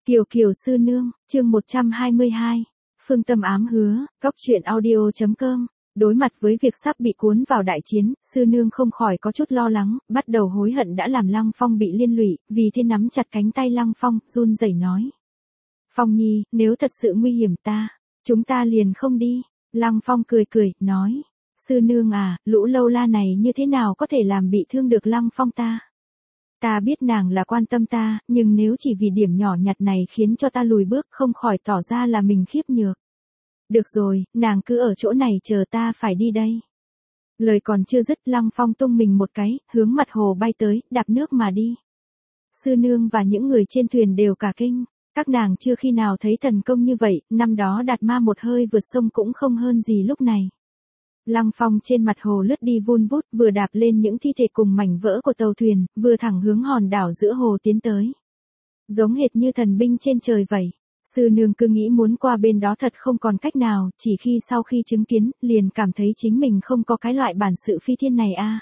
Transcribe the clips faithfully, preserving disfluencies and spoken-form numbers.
Kiều Kiều sư nương, chương một trăm hai mươi hai. Phương Tâm ám hứa, góc truyện audio.com. Đối mặt với việc sắp bị cuốn vào đại chiến, sư nương không khỏi có chút lo lắng, bắt đầu hối hận đã làm Lăng Phong bị liên lụy, vì thế nắm chặt cánh tay Lăng Phong, run rẩy nói. Phong nhi, nếu thật sự nguy hiểm ta, chúng ta liền không đi. Lăng Phong cười cười, nói. Sư nương à, lũ lâu la này như thế nào có thể làm bị thương được Lăng Phong ta? Ta biết nàng là quan tâm ta, nhưng nếu chỉ vì điểm nhỏ nhặt này khiến cho ta lùi bước không khỏi tỏ ra là mình khiếp nhược. Được rồi, nàng cứ ở chỗ này chờ ta phải đi đây. Lời còn chưa dứt, Lăng Phong tung mình một cái, hướng mặt hồ bay tới, đạp nước mà đi. Sư nương và những người trên thuyền đều cả kinh, các nàng chưa khi nào thấy thần công như vậy, năm đó Đạt Ma một hơi vượt sông cũng không hơn gì lúc này. Lăng Phong trên mặt hồ lướt đi vun vút, vừa đạp lên những thi thể cùng mảnh vỡ của tàu thuyền, vừa thẳng hướng hòn đảo giữa hồ tiến tới. Giống hệt như thần binh trên trời vậy. Sư nương cứ nghĩ muốn qua bên đó thật không còn cách nào, chỉ khi sau khi chứng kiến, liền cảm thấy chính mình không có cái loại bản sự phi thiên này a.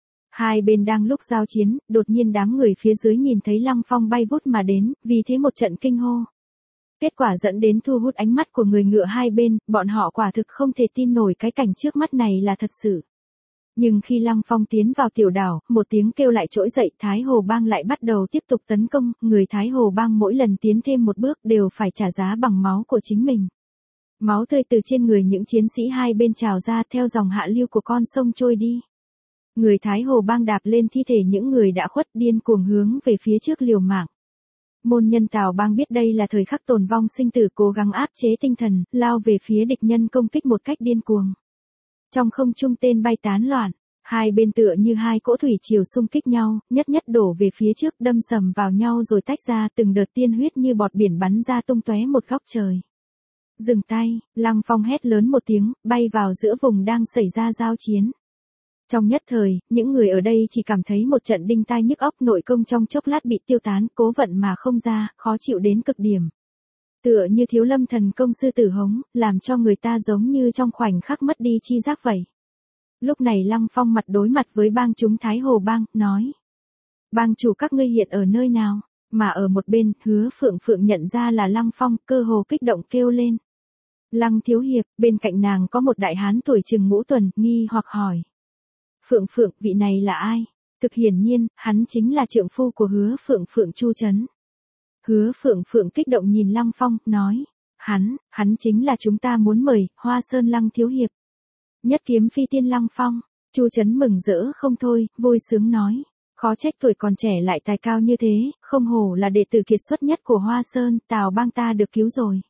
Hai bên đang lúc giao chiến, đột nhiên đám người phía dưới nhìn thấy Lăng Phong bay vút mà đến, vì thế một trận kinh hô. Kết quả dẫn đến thu hút ánh mắt của người ngựa hai bên, bọn họ quả thực không thể tin nổi cái cảnh trước mắt này là thật sự. Nhưng khi Lăng Phong tiến vào tiểu đảo, một tiếng kêu lại trỗi dậy, Thái Hồ Bang lại bắt đầu tiếp tục tấn công, người Thái Hồ Bang mỗi lần tiến thêm một bước đều phải trả giá bằng máu của chính mình. Máu tươi từ trên người những chiến sĩ hai bên trào ra theo dòng hạ lưu của con sông trôi đi. Người Thái Hồ Bang đạp lên thi thể những người đã khuất điên cuồng hướng về phía trước liều mạng. Môn nhân Tào Bang biết đây là thời khắc tồn vong sinh tử, cố gắng áp chế tinh thần, lao về phía địch nhân công kích một cách điên cuồng. Trong không trung tên bay tán loạn, hai bên tựa như hai cỗ thủy triều xung kích nhau, nhất nhất đổ về phía trước, đâm sầm vào nhau rồi tách ra, từng đợt tiên huyết như bọt biển bắn ra tung tóe một góc trời. Dừng tay, Lăng Phong hét lớn một tiếng, bay vào giữa vùng đang xảy ra giao chiến. Trong nhất thời, những người ở đây chỉ cảm thấy một trận đinh tai nhức óc, nội công trong chốc lát bị tiêu tán, cố vận mà không ra, khó chịu đến cực điểm. Tựa như thiếu lâm thần công sư tử hống, làm cho người ta giống như trong khoảnh khắc mất đi chi giác vậy. Lúc này Lăng Phong mặt đối mặt với bang chúng Thái Hồ Bang, nói. Bang chủ các ngươi hiện ở nơi nào? Mà ở một bên, Hứa Phượng Phượng nhận ra là Lăng Phong, cơ hồ kích động kêu lên. Lăng thiếu hiệp, bên cạnh nàng có một đại hán tuổi chừng ngũ tuần, nghi hoặc hỏi. Phượng Phượng, vị này là ai? Thực hiển nhiên, hắn chính là trượng phu của Hứa Phượng Phượng Chu Trấn. Hứa Phượng Phượng kích động nhìn Lăng Phong, nói. Hắn, hắn chính là chúng ta muốn mời, Hoa Sơn Lăng thiếu hiệp. Nhất kiếm phi tiên Lăng Phong. Chu Trấn mừng rỡ không thôi, vui sướng nói. Khó trách tuổi còn trẻ lại tài cao như thế, không hổ là đệ tử kiệt xuất nhất của Hoa Sơn, Tào Bang ta được cứu rồi.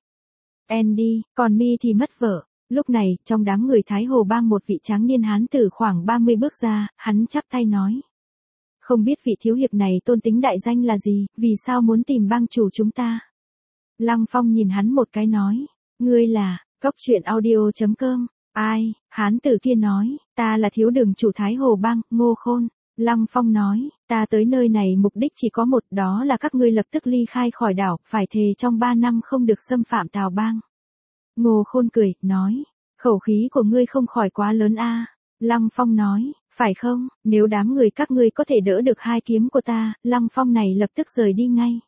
Andy, còn mi thì mất vợ. Lúc này, trong đám người Thái Hồ Bang một vị tráng niên hán tử khoảng ba mươi bước ra, hắn chắp tay nói. Không biết vị thiếu hiệp này tôn tính đại danh là gì, vì sao muốn tìm bang chủ chúng ta? Lăng Phong nhìn hắn một cái nói. Ngươi là, góc truyện audio.com. Ai? Hán tử kia nói, ta là thiếu đường chủ Thái Hồ Bang, Ngô Khôn. Lăng Phong nói, ta tới nơi này mục đích chỉ có một, đó là các ngươi lập tức ly khai khỏi đảo, phải thề trong ba năm không được xâm phạm Tào Bang. Ngô Khôn cười, nói, khẩu khí của ngươi không khỏi quá lớn a. Lăng Phong nói, phải không, nếu đám người các ngươi có thể đỡ được hai kiếm của ta, Lăng Phong này lập tức rời đi ngay.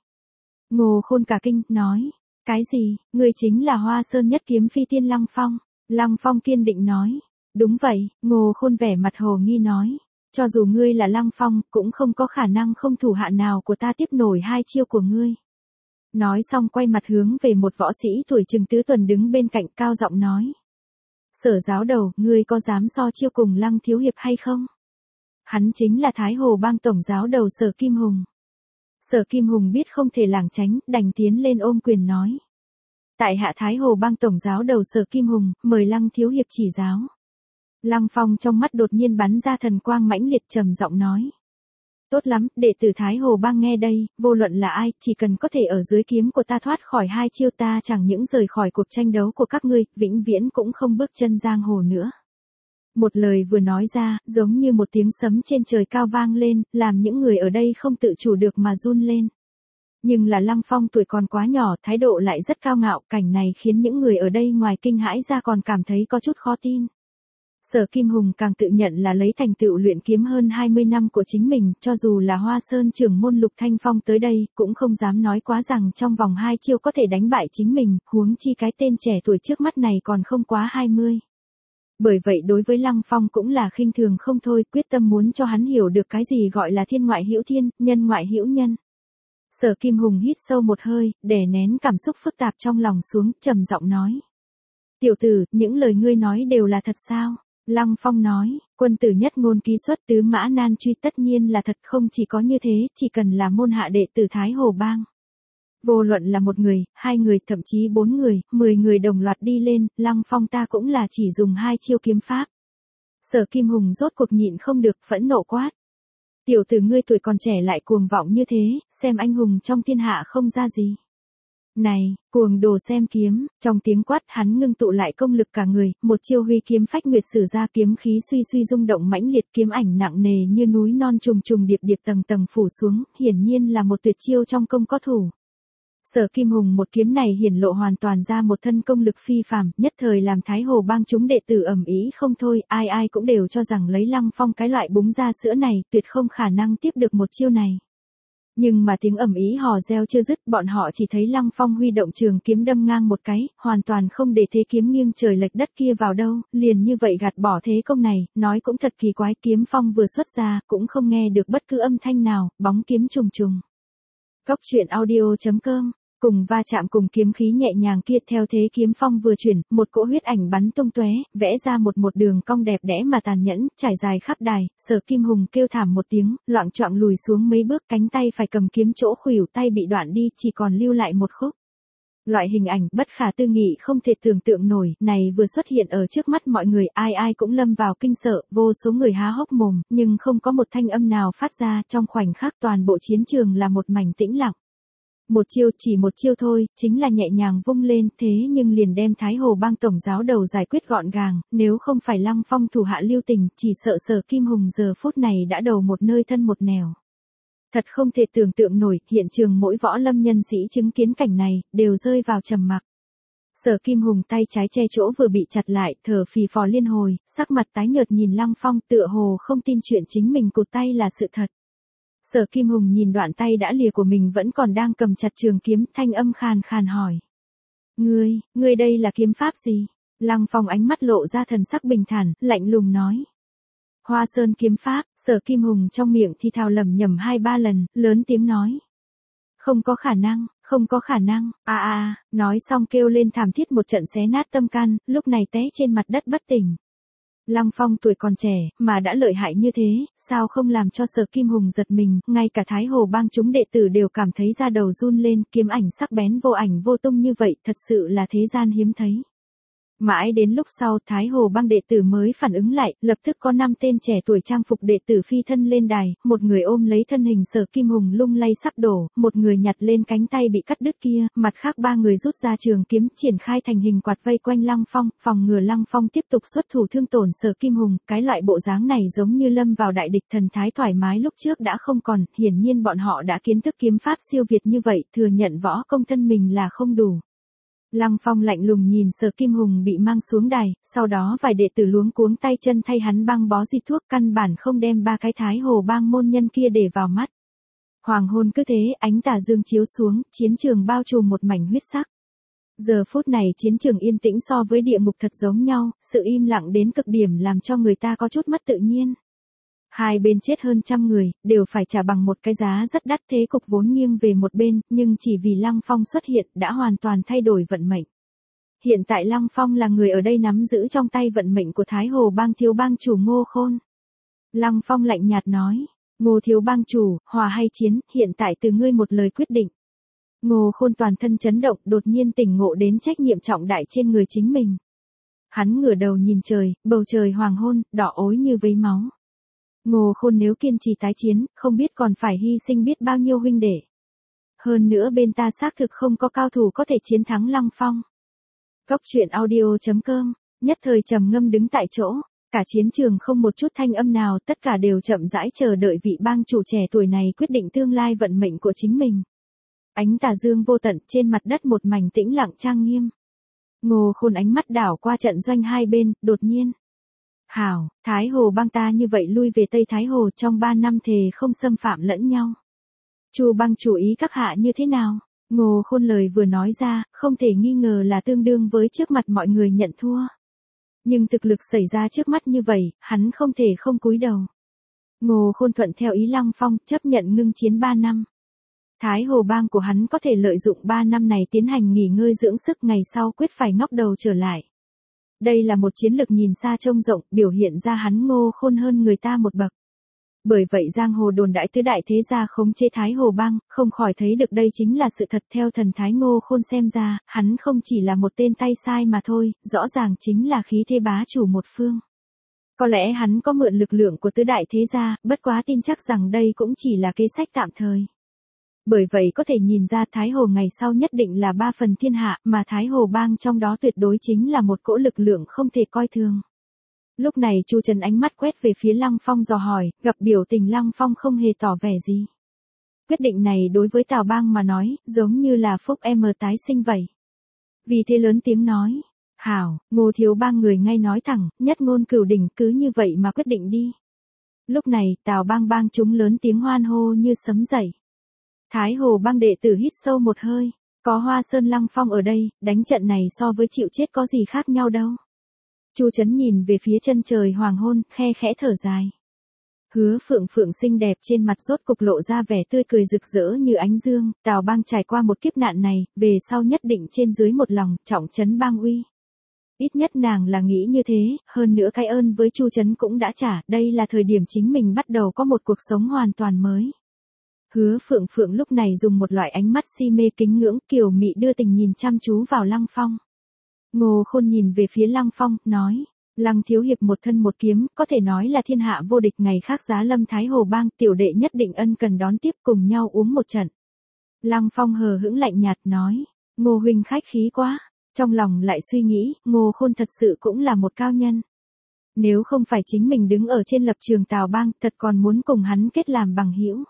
Ngô Khôn cả kinh, nói, cái gì, ngươi chính là Hoa Sơn nhất kiếm phi tiên Lăng Phong. Lăng Phong kiên định nói, đúng vậy. Ngô Khôn vẻ mặt hồ nghi nói, cho dù ngươi là Lăng Phong, cũng không có khả năng không thủ hạ nào của ta tiếp nổi hai chiêu của ngươi. Nói xong quay mặt hướng về một võ sĩ tuổi chừng tứ tuần đứng bên cạnh, cao giọng nói. Sở giáo đầu, ngươi có dám so chiêu cùng Lăng thiếu hiệp hay không? Hắn chính là Thái Hồ Bang tổng giáo đầu Sở Kim Hùng. Sở Kim Hùng biết không thể lảng tránh, đành tiến lên ôm quyền nói. Tại hạ Thái Hồ Bang tổng giáo đầu Sở Kim Hùng, mời Lăng thiếu hiệp chỉ giáo. Lăng Phong trong mắt đột nhiên bắn ra thần quang mãnh liệt, trầm giọng nói. Tốt lắm, đệ tử Thái Hồ Bang nghe đây, vô luận là ai, chỉ cần có thể ở dưới kiếm của ta thoát khỏi hai chiêu, ta chẳng những rời khỏi cuộc tranh đấu của các ngươi, vĩnh viễn cũng không bước chân giang hồ nữa. Một lời vừa nói ra, giống như một tiếng sấm trên trời cao vang lên, làm những người ở đây không tự chủ được mà run lên. Nhưng là Lăng Phong tuổi còn quá nhỏ, thái độ lại rất cao ngạo, cảnh này khiến những người ở đây ngoài kinh hãi ra còn cảm thấy có chút khó tin. Sở Kim Hùng càng tự nhận là lấy thành tựu luyện kiếm hơn hai mươi năm của chính mình, cho dù là Hoa Sơn trưởng môn Lục Thanh Phong tới đây, cũng không dám nói quá rằng trong vòng hai chiêu có thể đánh bại chính mình, huống chi cái tên trẻ tuổi trước mắt này còn không quá hai mươi. Bởi vậy đối với Lăng Phong cũng là khinh thường không thôi, quyết tâm muốn cho hắn hiểu được cái gì gọi là thiên ngoại hữu thiên, nhân ngoại hữu nhân. Sở Kim Hùng hít sâu một hơi, đè nén cảm xúc phức tạp trong lòng xuống, trầm giọng nói. Tiểu tử, những lời ngươi nói đều là thật sao? Lăng Phong nói, quân tử nhất ngôn ký xuất tứ mã nan truy, tất nhiên là thật, không chỉ có như thế, chỉ cần là môn hạ đệ tử Thái Hồ Bang. Vô luận là một người, hai người, thậm chí bốn người, mười người đồng loạt đi lên, Lăng Phong ta cũng là chỉ dùng hai chiêu kiếm pháp. Sở Kim Hùng rốt cuộc nhịn không được, phẫn nộ quát. Tiểu tử ngươi tuổi còn trẻ lại cuồng vọng như thế, xem anh hùng trong thiên hạ không ra gì. Này, cuồng đồ xem kiếm, trong tiếng quát hắn ngưng tụ lại công lực cả người, một chiêu huy kiếm phách nguyệt sử ra, kiếm khí suy suy rung động mãnh liệt, kiếm ảnh nặng nề như núi non trùng trùng điệp điệp tầng tầng phủ xuống, hiển nhiên là một tuyệt chiêu trong công có thủ. Sở Kim Hùng một kiếm này hiển lộ hoàn toàn ra một thân công lực phi phàm, nhất thời làm Thái Hồ Bang chúng đệ tử ầm ĩ không thôi, ai ai cũng đều cho rằng lấy Lăng Phong cái loại búng ra sữa này, tuyệt không khả năng tiếp được một chiêu này. Nhưng mà tiếng ầm ĩ hò reo chưa dứt, bọn họ chỉ thấy Lăng Phong huy động trường kiếm đâm ngang một cái, hoàn toàn không để thế kiếm nghiêng trời lệch đất kia vào đâu, liền như vậy gạt bỏ thế công này, nói cũng thật kỳ quái, kiếm phong vừa xuất ra, cũng không nghe được bất cứ âm thanh nào, bóng kiếm trùng trùng. Cốc truyện audio chấm com cùng va chạm cùng kiếm khí nhẹ nhàng kia, theo thế kiếm phong vừa chuyển, một cỗ huyết ảnh bắn tung tóe, vẽ ra một một đường cong đẹp đẽ mà tàn nhẫn, trải dài khắp đài. Sở Kim Hùng kêu thảm một tiếng, loạng choạng lùi xuống mấy bước, cánh tay phải cầm kiếm chỗ khuỷu tay bị đoạn đi, chỉ còn lưu lại một khúc. Loại hình ảnh bất khả tư nghị không thể tưởng tượng nổi, này vừa xuất hiện ở trước mắt mọi người, ai ai cũng lâm vào kinh sợ, vô số người há hốc mồm, nhưng không có một thanh âm nào phát ra, trong khoảnh khắc toàn bộ chiến trường là một mảnh tĩnh lặng. Một chiêu, chỉ một chiêu thôi, chính là nhẹ nhàng vung lên, thế nhưng liền đem Thái Hồ Bang tổng giáo đầu giải quyết gọn gàng, nếu không phải Lăng Phong thủ hạ lưu tình, chỉ sợ Sở Kim Hùng giờ phút này đã đầu một nơi thân một nẻo. Thật không thể tưởng tượng nổi, hiện trường mỗi võ lâm nhân sĩ chứng kiến cảnh này, đều rơi vào trầm mặc. Sở Kim Hùng tay trái che chỗ vừa bị chặt lại, thở phì phò liên hồi, sắc mặt tái nhợt nhìn Lăng Phong, tựa hồ không tin chuyện chính mình cụt tay là sự thật. Sở Kim Hùng nhìn đoạn tay đã lìa của mình vẫn còn đang cầm chặt trường kiếm, thanh âm khàn khàn hỏi. Ngươi, ngươi đây là kiếm pháp gì? Lăng Phong ánh mắt lộ ra thần sắc bình thản, lạnh lùng nói. Hoa Sơn kiếm pháp. Sở Kim Hùng trong miệng thì thào lẩm nhẩm hai ba lần, lớn tiếng nói. Không có khả năng, không có khả năng, a à, a, à, nói xong kêu lên thảm thiết một trận xé nát tâm can, lúc này té trên mặt đất bất tỉnh. Lăng Phong tuổi còn trẻ, mà đã lợi hại như thế, sao không làm cho Sở Kim Hùng giật mình, ngay cả Thái Hồ Bang chúng đệ tử đều cảm thấy da đầu run lên, kiếm ảnh sắc bén vô ảnh vô tung như vậy, thật sự là thế gian hiếm thấy. Mãi đến lúc sau Thái Hồ Bang đệ tử mới phản ứng lại, lập tức có năm tên trẻ tuổi trang phục đệ tử phi thân lên đài, một người ôm lấy thân hình Sở Kim Hùng lung lay sắp đổ, một người nhặt lên cánh tay bị cắt đứt kia, mặt khác ba người rút ra trường kiếm triển khai thành hình quạt vây quanh Lăng Phong, phòng ngừa Lăng Phong tiếp tục xuất thủ thương tổn Sở Kim Hùng, cái loại bộ dáng này giống như lâm vào đại địch, thần thái thoải mái lúc trước đã không còn, hiển nhiên bọn họ đã kiến thức kiếm pháp siêu việt như vậy, thừa nhận võ công thân mình là không đủ. Lăng Phong lạnh lùng nhìn Sở Kim Hùng bị mang xuống đài, sau đó vài đệ tử luống cuống tay chân thay hắn băng bó di thuốc, căn bản không đem ba cái Thái Hồ Bang môn nhân kia để vào mắt. Hoàng hôn cứ thế, ánh tà dương chiếu xuống, chiến trường bao trùm một mảnh huyết sắc. Giờ phút này chiến trường yên tĩnh so với địa ngục thật giống nhau, sự im lặng đến cực điểm làm cho người ta có chút mất tự nhiên. Hai bên chết hơn trăm người, đều phải trả bằng một cái giá rất đắt, thế cục vốn nghiêng về một bên, nhưng chỉ vì Lăng Phong xuất hiện đã hoàn toàn thay đổi vận mệnh. Hiện tại Lăng Phong là người ở đây nắm giữ trong tay vận mệnh của Thái Hồ Bang thiếu bang chủ Ngô Khôn. Lăng Phong lạnh nhạt nói, Ngô thiếu bang chủ, hòa hay chiến, hiện tại từ ngươi một lời quyết định. Ngô Khôn toàn thân chấn động, đột nhiên tỉnh ngộ đến trách nhiệm trọng đại trên người chính mình. Hắn ngửa đầu nhìn trời, bầu trời hoàng hôn, đỏ ối như vấy máu. Ngô Khôn nếu kiên trì tái chiến, không biết còn phải hy sinh biết bao nhiêu huynh đệ. Hơn nữa bên ta xác thực không có cao thủ có thể chiến thắng Lăng Phong. Cốc truyện audio chấm com, nhất thời trầm ngâm đứng tại chỗ, cả chiến trường không một chút thanh âm nào, tất cả đều chậm rãi chờ đợi vị bang chủ trẻ tuổi này quyết định tương lai vận mệnh của chính mình. Ánh tà dương vô tận, trên mặt đất một mảnh tĩnh lặng trang nghiêm. Ngô Khôn ánh mắt đảo qua trận doanh hai bên, đột nhiên. Hảo, Thái Hồ bang ta như vậy lui về Tây Thái Hồ trong ba năm thề không xâm phạm lẫn nhau. Chu bang chủ ý các hạ như thế nào? Ngô Khôn lời vừa nói ra, không thể nghi ngờ là tương đương với trước mặt mọi người nhận thua. Nhưng thực lực xảy ra trước mắt như vậy, hắn không thể không cúi đầu. Ngô Khôn thuận theo ý Lăng Phong, chấp nhận ngưng chiến ba năm. Thái Hồ bang của hắn có thể lợi dụng ba năm này tiến hành nghỉ ngơi dưỡng sức, ngày sau quyết phải ngóc đầu trở lại. Đây là một chiến lược nhìn xa trông rộng, biểu hiện ra hắn Ngô Khôn hơn người ta một bậc. Bởi vậy giang hồ đồn đại tứ đại thế gia khống chế Thái Hồ bang, không khỏi thấy được đây chính là sự thật. Theo thần thái Ngô Khôn xem ra, hắn không chỉ là một tên tay sai mà thôi, rõ ràng chính là khí thế bá chủ một phương. Có lẽ hắn có mượn lực lượng của tứ đại thế gia, bất quá tin chắc rằng đây cũng chỉ là kế sách tạm thời. Bởi vậy có thể nhìn ra Thái Hồ ngày sau nhất định là ba phần thiên hạ, mà Thái Hồ bang trong đó tuyệt đối chính là một cỗ lực lượng không thể coi thường. Lúc này Chu Trấn ánh mắt quét về phía Lăng Phong dò hỏi, gặp biểu tình Lăng Phong không hề tỏ vẻ gì. Quyết định này đối với Tào bang mà nói, giống như là phúc em tái sinh vậy. Vì thế lớn tiếng nói, hảo, Ngô thiếu bang người ngay nói thẳng, nhất ngôn cửu đỉnh, cứ như vậy mà quyết định đi. Lúc này Tào bang bang chúng lớn tiếng hoan hô như sấm dậy. Thái Hồ bang đệ tử hít sâu một hơi, có Hoa Sơn Lăng Phong ở đây, đánh trận này so với chịu chết có gì khác nhau đâu. Chu Trấn nhìn về phía chân trời hoàng hôn, khe khẽ thở dài. Hứa Phượng Phượng xinh đẹp trên mặt rốt cục lộ ra vẻ tươi cười rực rỡ như ánh dương. Tào bang trải qua một kiếp nạn này, về sau nhất định trên dưới một lòng, trọng trấn bang uy. Ít nhất nàng là nghĩ như thế, hơn nữa cái ơn với Chu Trấn cũng đã trả, đây là thời điểm chính mình bắt đầu có một cuộc sống hoàn toàn mới. Hứa Phượng Phượng lúc này dùng một loại ánh mắt si mê kính ngưỡng, kiều mị đưa tình nhìn chăm chú vào Lăng Phong. Ngô Khôn nhìn về phía Lăng Phong, nói, Lăng thiếu hiệp một thân một kiếm, có thể nói là thiên hạ vô địch, ngày khác giá lâm Thái Hồ bang, tiểu đệ nhất định ân cần đón tiếp, cùng nhau uống một trận. Lăng Phong hờ hững lạnh nhạt nói, Ngô huynh khách khí quá, trong lòng lại suy nghĩ, Ngô Khôn thật sự cũng là một cao nhân. Nếu không phải chính mình đứng ở trên lập trường Tào bang, thật còn muốn cùng hắn kết làm bằng hữu.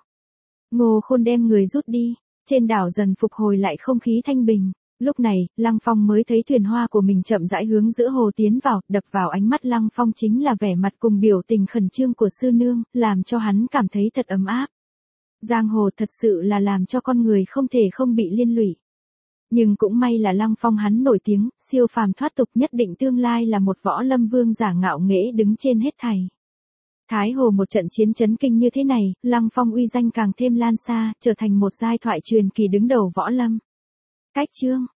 Ngô Khôn đem người rút đi, trên đảo dần phục hồi lại không khí thanh bình. Lúc này, Lăng Phong mới thấy thuyền hoa của mình chậm rãi hướng giữa hồ tiến vào, đập vào ánh mắt Lăng Phong chính là vẻ mặt cùng biểu tình khẩn trương của sư nương, làm cho hắn cảm thấy thật ấm áp. Giang hồ thật sự là làm cho con người không thể không bị liên lụy. Nhưng cũng may là Lăng Phong hắn nổi tiếng, siêu phàm thoát tục, nhất định tương lai là một võ lâm vương giả ngạo nghễ đứng trên hết thảy. Thái Hồ một trận chiến chấn kinh như thế này, Lăng Phong uy danh càng thêm lan xa, trở thành một giai thoại truyền kỳ đứng đầu võ lâm. Cách chương